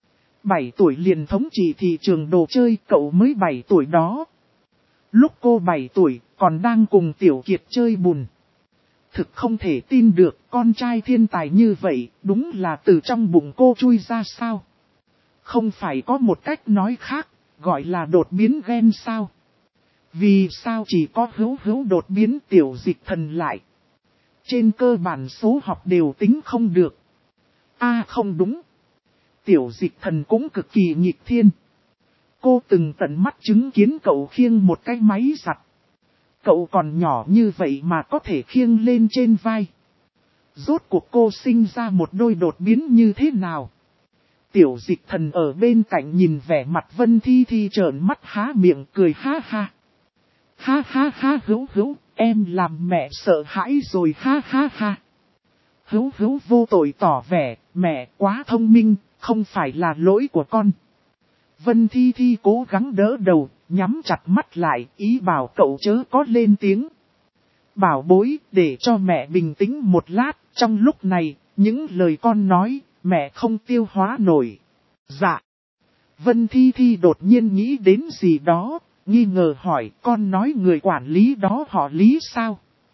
7 tuổi liền thống trị thị trường đồ chơi, cậu mới 7 tuổi đó. Lúc cô 7 tuổi, còn đang cùng Tiểu Kiệt chơi bùn. Thực không thể tin được, con trai thiên tài như vậy, đúng là từ trong bụng cô chui ra sao? Không phải có một cách nói khác, gọi là đột biến gen sao? Vì sao chỉ có Hữu Hữu đột biến Tiểu Dịch Thần lại? Trên cơ bản số học đều tính không được. Không đúng. Tiểu Dịch Thần cũng cực kỳ nghịch thiên. Cô từng tận mắt chứng kiến cậu khiêng một cái máy giặt. Cậu còn nhỏ như vậy mà có thể khiêng lên trên vai. Rốt cuộc cô sinh ra một đôi đột biến như thế nào? Tiểu Dịch Thần ở bên cạnh nhìn vẻ mặt Vân Thi Thi trợn mắt há miệng cười ha ha. Ha ha ha Hữu Hữu, em làm mẹ sợ hãi rồi ha ha ha. Hữu Hữu vô tội tỏ vẻ, mẹ quá thông minh, không phải là lỗi của con. Vân Thi Thi cố gắng đỡ đầu, nhắm chặt mắt lại, ý bảo cậu chớ có lên tiếng. Bảo bối, để cho mẹ bình tĩnh một lát, trong lúc này, những lời con nói, mẹ không tiêu hóa nổi. Dạ. Vân Thi Thi đột nhiên nghĩ đến gì đó, nghi ngờ hỏi con nói người quản lý đó họ Lý sao?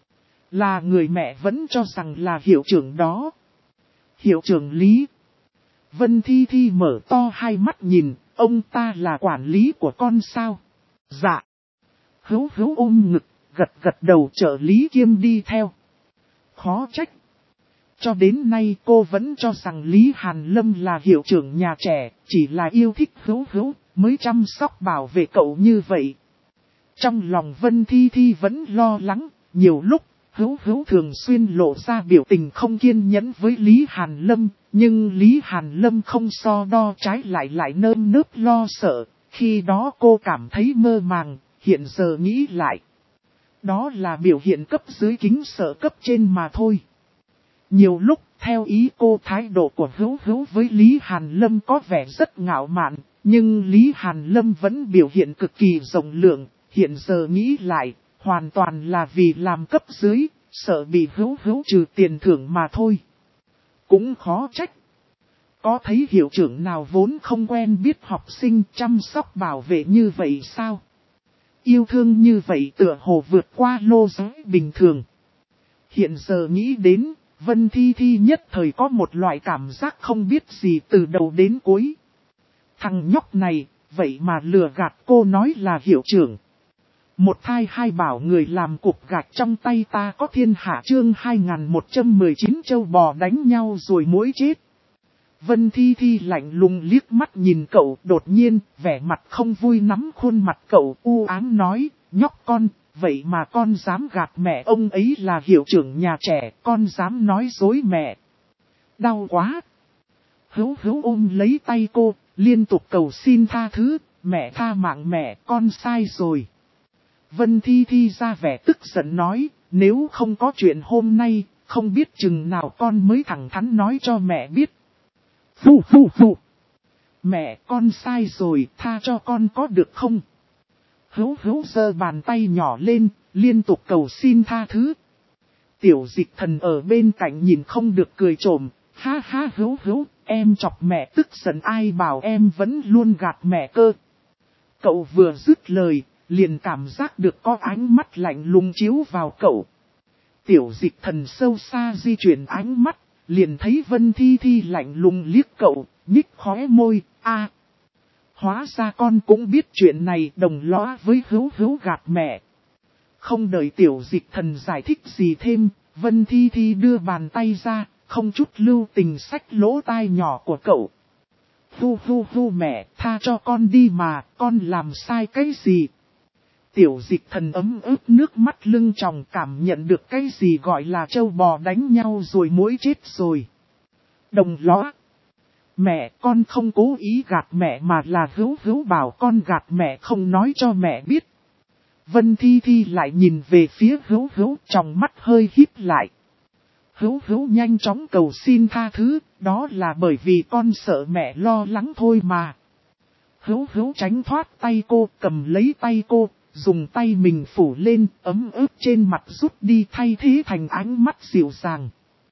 Là người mẹ vẫn cho rằng là hiệu trưởng đó. Hiệu trưởng Lý. Vân Thi Thi mở to hai mắt nhìn, ông ta là quản lý của con sao? Dạ. Hữu Hữu ôm ngực, gật gật đầu trợ lý kiêm đi theo. Khó trách. Cho đến nay cô vẫn cho rằng Lý Hàn Lâm là hiệu trưởng nhà trẻ, chỉ là yêu thích Hữu Hữu, mới chăm sóc bảo vệ cậu như vậy. Trong lòng Vân Thi Thi vẫn lo lắng, nhiều lúc, Hữu Hữu thường xuyên lộ ra biểu tình không kiên nhẫn với Lý Hàn Lâm, nhưng Lý Hàn Lâm không so đo trái lại nơm nớp lo sợ, khi đó cô cảm thấy mơ màng, hiện giờ nghĩ lại. Đó là biểu hiện cấp dưới kính sợ cấp trên mà thôi. Nhiều lúc, theo ý cô thái độ của Hữu Hữu với Lý Hàn Lâm có vẻ rất ngạo mạn, nhưng Lý Hàn Lâm vẫn biểu hiện cực kỳ rộng lượng, hiện giờ nghĩ lại, hoàn toàn là vì làm cấp dưới, sợ bị Hữu Hữu trừ tiền thưởng mà thôi. Cũng khó trách. Có thấy hiệu trưởng nào vốn không quen biết học sinh chăm sóc bảo vệ như vậy sao? Yêu thương như vậy tựa hồ vượt qua lô giới bình thường. Hiện giờ nghĩ đến, Vân Thi Thi nhất thời có một loại cảm giác không biết gì từ đầu đến cuối. Thằng nhóc này, vậy mà lừa gạt cô nói là hiệu trưởng. Một thai hai bảo người làm cục gạch trong tay ta có thiên hạ chương 2119 châu bò đánh nhau rồi mỗi chết. Vân Thi Thi lạnh lùng liếc mắt nhìn cậu, đột nhiên, vẻ mặt không vui nắm khuôn mặt cậu u ám nói, nhóc con, vậy mà con dám gạt mẹ, ông ấy là hiệu trưởng nhà trẻ, con dám nói dối mẹ. Đau quá. Hữu Hữu ôm lấy tay cô, liên tục cầu xin tha thứ, mẹ tha mạng mẹ, con sai rồi. Vân Thi Thi ra vẻ tức giận nói, nếu không có chuyện hôm nay, không biết chừng nào con mới thẳng thắn nói cho mẹ biết. Phù phù phù. Mẹ con sai rồi, tha cho con có được không? Hữu Hữu giơ bàn tay nhỏ lên, liên tục cầu xin tha thứ. Tiểu Dịch Thần ở bên cạnh nhìn không được cười trộm, ha ha Hữu Hữu, em chọc mẹ tức giận ai bảo em vẫn luôn gạt mẹ cơ. Cậu vừa dứt lời, liền cảm giác được có ánh mắt lạnh lùng chiếu vào cậu. Tiểu Dịch Thần sâu xa di chuyển ánh mắt, liền thấy Vân Thi Thi lạnh lùng liếc cậu, nhích khóe môi, a. Hóa ra con cũng biết chuyện này, đồng lõa với Hữu Hữu gạt mẹ. Không đợi Tiểu Dịch Thần giải thích gì thêm, Vân Thi Thi đưa bàn tay ra, không chút lưu tình xách lỗ tai nhỏ của cậu. Hu hu hu mẹ, tha cho con đi mà, con làm sai cái gì? Tiểu Dịch Thần ấm ức nước mắt lưng tròng cảm nhận được cái gì gọi là trâu bò đánh nhau rồi mỗi chết rồi. Đồng lõa. Mẹ con không cố ý gạt mẹ mà là Hữu Hữu bảo con gạt mẹ không nói cho mẹ biết. Vân Thi Thi lại nhìn về phía Hữu Hữu trong mắt hơi híp lại. Hữu Hữu nhanh chóng cầu xin tha thứ, đó là bởi vì con sợ mẹ lo lắng thôi mà. Hữu Hữu tránh thoát tay cô, cầm lấy tay cô, dùng tay mình phủ lên, ấm ướt trên mặt rút đi thay thế thành ánh mắt dịu dàng.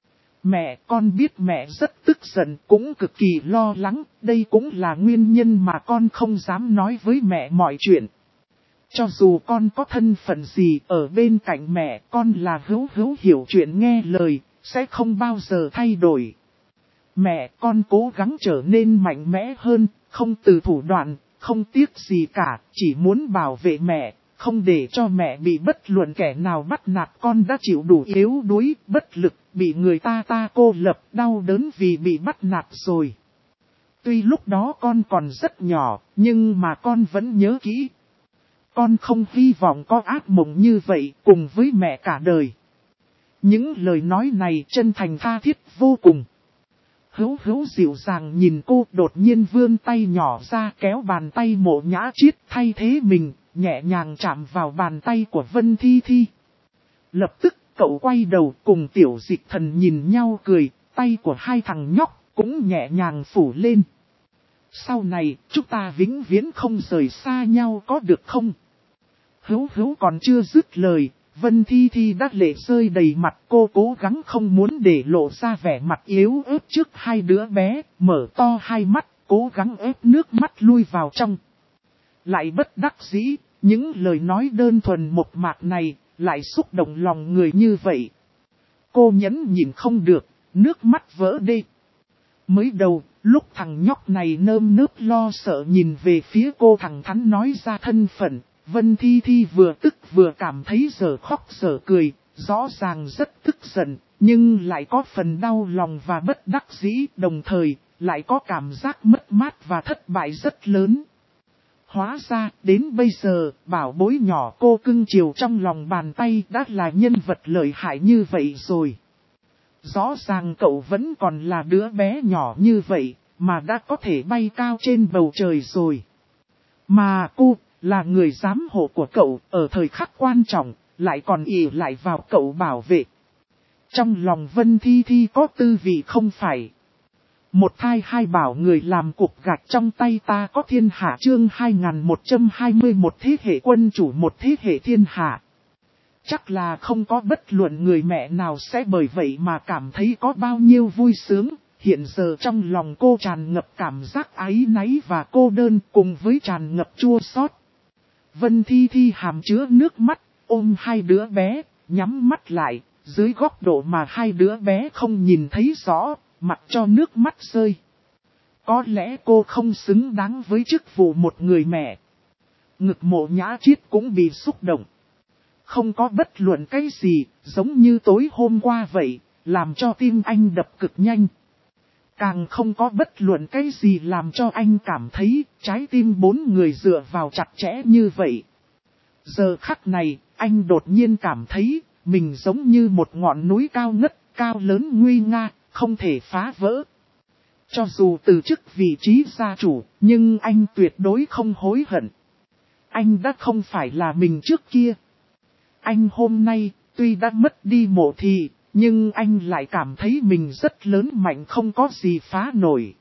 Mẹ con biết mẹ rất tức giận, cũng cực kỳ lo lắng, đây cũng là nguyên nhân mà con không dám nói với mẹ mọi chuyện. Cho dù con có thân phận gì ở bên cạnh mẹ, con là Hữu Hữu hiểu chuyện nghe lời, sẽ không bao giờ thay đổi. Mẹ con cố gắng trở nên mạnh mẽ hơn, không từ thủ đoạn, không tiếc gì cả, chỉ muốn bảo vệ mẹ, không để cho mẹ bị bất luận kẻ nào bắt nạt. Con đã chịu đủ yếu đuối, bất lực, bị người ta cô lập, đau đớn vì bị bắt nạt rồi. Tuy lúc đó con còn rất nhỏ, nhưng mà con vẫn nhớ kỹ. Con không hy vọng có ác mộng như vậy cùng với mẹ cả đời. Những lời nói này chân thành tha thiết vô cùng. Hữu Hữu dịu dàng nhìn cô, đột nhiên vươn tay nhỏ ra kéo bàn tay Mộ Nhã Triết thay thế mình, nhẹ nhàng chạm vào bàn tay của Vân Thi Thi. Lập tức cậu quay đầu cùng Tiểu Dịch Thần nhìn nhau cười, tay của hai thằng nhóc cũng nhẹ nhàng phủ lên. Sau này chúng ta vĩnh viễn không rời xa nhau có được không? Hữu Hữu còn chưa dứt lời, Vân Thi Thi đã lệ rơi đầy mặt, cô cố gắng không muốn để lộ ra vẻ mặt yếu ớt trước hai đứa bé, mở to hai mắt, cố gắng ép nước mắt lui vào trong. Lại bất đắc dĩ, những lời nói đơn thuần một mạc này, lại xúc động lòng người như vậy. Cô nhẫn nhịn không được, nước mắt vỡ đê. Mới đầu, lúc thằng nhóc này nơm nớp lo sợ nhìn về phía cô thẳng thắn nói ra thân phận, Vân Thi Thi vừa tức vừa cảm thấy giờ khóc giờ cười, rõ ràng rất tức giận, nhưng lại có phần đau lòng và bất đắc dĩ, đồng thời lại có cảm giác mất mát và thất bại rất lớn. Hóa ra, đến bây giờ, bảo bối nhỏ cô cưng chiều trong lòng bàn tay đã là nhân vật lợi hại như vậy rồi. Rõ ràng cậu vẫn còn là đứa bé nhỏ như vậy, mà đã có thể bay cao trên bầu trời rồi. Mà cô, là người giám hộ của cậu, ở thời khắc quan trọng, lại còn ỷ lại vào cậu bảo vệ. Trong lòng Vân Thi Thi có tư vị không phải. Một thai hai bảo người làm cục gạch trong tay ta có thiên hạ chương 2120 một thế hệ quân chủ một thế hệ thiên hạ. Chắc là không có bất luận người mẹ nào sẽ bởi vậy mà cảm thấy có bao nhiêu vui sướng. Hiện giờ trong lòng cô tràn ngập cảm giác áy náy và cô đơn cùng với tràn ngập chua xót. Vân Thi Thi hàm chứa nước mắt, ôm hai đứa bé, nhắm mắt lại, dưới góc độ mà hai đứa bé không nhìn thấy rõ, mặc cho nước mắt rơi. Có lẽ cô không xứng đáng với chức vụ một người mẹ. Ngực Mộ Nhã Chiết cũng bị xúc động. Không có bất luận cái gì, giống như tối hôm qua vậy, làm cho tim anh đập cực nhanh. Càng không có bất luận cái gì làm cho anh cảm thấy trái tim bốn người dựa vào chặt chẽ như vậy. Giờ khắc này, anh đột nhiên cảm thấy mình giống như một ngọn núi cao ngất, cao lớn nguy nga, không thể phá vỡ. Cho dù từ chức vị trí gia chủ, nhưng anh tuyệt đối không hối hận. Anh đã không phải là mình trước kia. Anh hôm nay, tuy đã mất đi Mộ Thị, nhưng anh lại cảm thấy mình rất lớn mạnh không có gì phá nổi.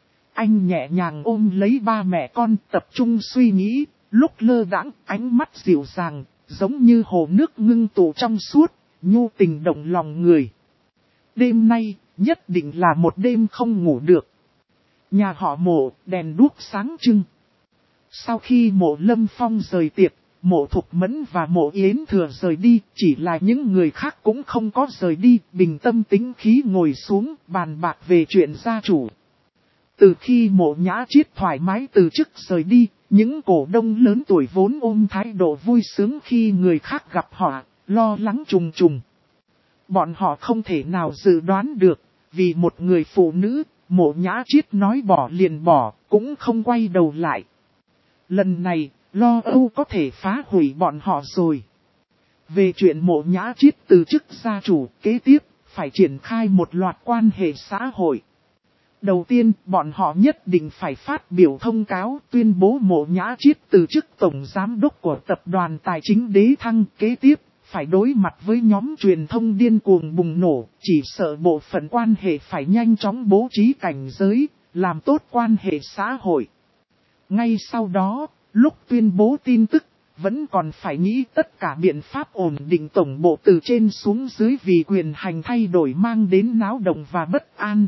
Anh nhẹ nhàng ôm lấy ba mẹ con tập trung suy nghĩ, lúc lơ đãng ánh mắt dịu dàng, giống như hồ nước ngưng tụ trong suốt, nhu tình động lòng người. Đêm nay, nhất định là một đêm không ngủ được. Nhà họ Mộ, đèn đuốc sáng trưng. Sau khi Mộ Lâm Phong rời tiệc, Mộ Thục Mẫn và Mộ Yến Thừa rời đi, chỉ là những người khác cũng không có rời đi, bình tâm tĩnh khí ngồi xuống, bàn bạc về chuyện gia chủ. Từ khi Mộ Nhã Chiết thoải mái từ chức rời đi, những cổ đông lớn tuổi vốn ôm thái độ vui sướng khi người khác gặp họ, lo lắng trùng trùng. Bọn họ không thể nào dự đoán được, vì một người phụ nữ, Mộ Nhã Chiết nói bỏ liền bỏ, cũng không quay đầu lại. Lần này, lo âu có thể phá hủy bọn họ rồi. Về chuyện Mộ Nhã Chiết từ chức gia chủ, kế tiếp, phải triển khai một loạt quan hệ xã hội. Đầu tiên, bọn họ nhất định phải phát biểu thông cáo tuyên bố Mộ Nhã Chiết từ chức tổng giám đốc của tập đoàn tài chính Đế Thăng. Kế tiếp, phải đối mặt với nhóm truyền thông điên cuồng bùng nổ, chỉ sợ bộ phận quan hệ phải nhanh chóng bố trí cảnh giới, làm tốt quan hệ xã hội. Ngay sau đó, lúc tuyên bố tin tức, vẫn còn phải nghĩ tất cả biện pháp ổn định tổng bộ từ trên xuống dưới vì quyền hành thay đổi mang đến náo động và bất an.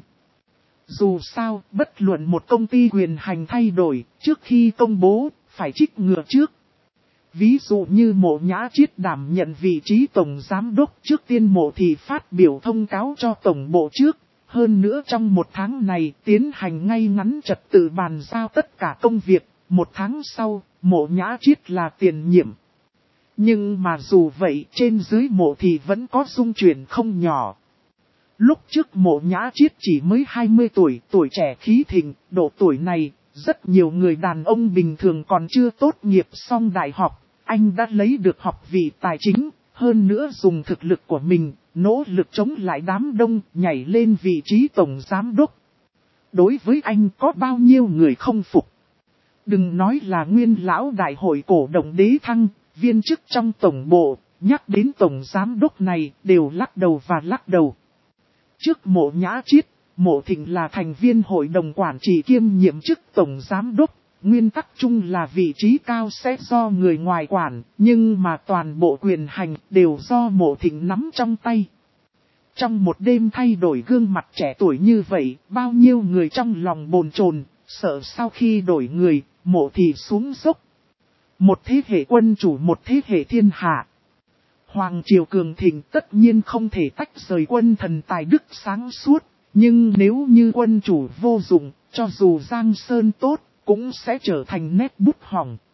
Dù sao, bất luận một công ty quyền hành thay đổi, trước khi công bố, phải trích ngừa trước. Ví dụ như Mộ Nhã Chiết đảm nhận vị trí tổng giám đốc, trước tiên Mộ Thị phát biểu thông cáo cho tổng bộ trước. Hơn nữa trong một tháng này tiến hành ngay ngắn trật tự bàn giao tất cả công việc. Một tháng sau, Mộ Nhã Chiết là tiền nhiệm. Nhưng mà dù vậy, trên dưới Mộ Thị vẫn có xung chuyển không nhỏ. Lúc trước Mộ Nhã Chiết chỉ mới 20 tuổi, tuổi trẻ khí thịnh, độ tuổi này, rất nhiều người đàn ông bình thường còn chưa tốt nghiệp xong đại học, anh đã lấy được học vị tài chính, hơn nữa dùng thực lực của mình, nỗ lực chống lại đám đông, nhảy lên vị trí tổng giám đốc. Đối với anh có bao nhiêu người không phục? Đừng nói là nguyên lão đại hội cổ động Đế Thăng, viên chức trong tổng bộ, nhắc đến tổng giám đốc này đều lắc đầu và lắc đầu. Trước Mộ Nhã Chiết, Mộ Thịnh là thành viên hội đồng quản trị kiêm nhiệm chức tổng giám đốc, nguyên tắc chung là vị trí cao sẽ do người ngoài quản, nhưng mà toàn bộ quyền hành đều do Mộ Thịnh nắm trong tay. Trong một đêm thay đổi gương mặt trẻ tuổi như vậy, bao nhiêu người trong lòng bồn chồn, sợ sau khi đổi người, Mộ Thị xuống dốc. Một thế hệ quân chủ một thế hệ thiên hạ. Hoàng triều cường thịnh tất nhiên không thể tách rời quân thần tài đức sáng suốt, nhưng nếu như quân chủ vô dụng, cho dù Giang Sơn tốt, cũng sẽ trở thành nét bút hỏng.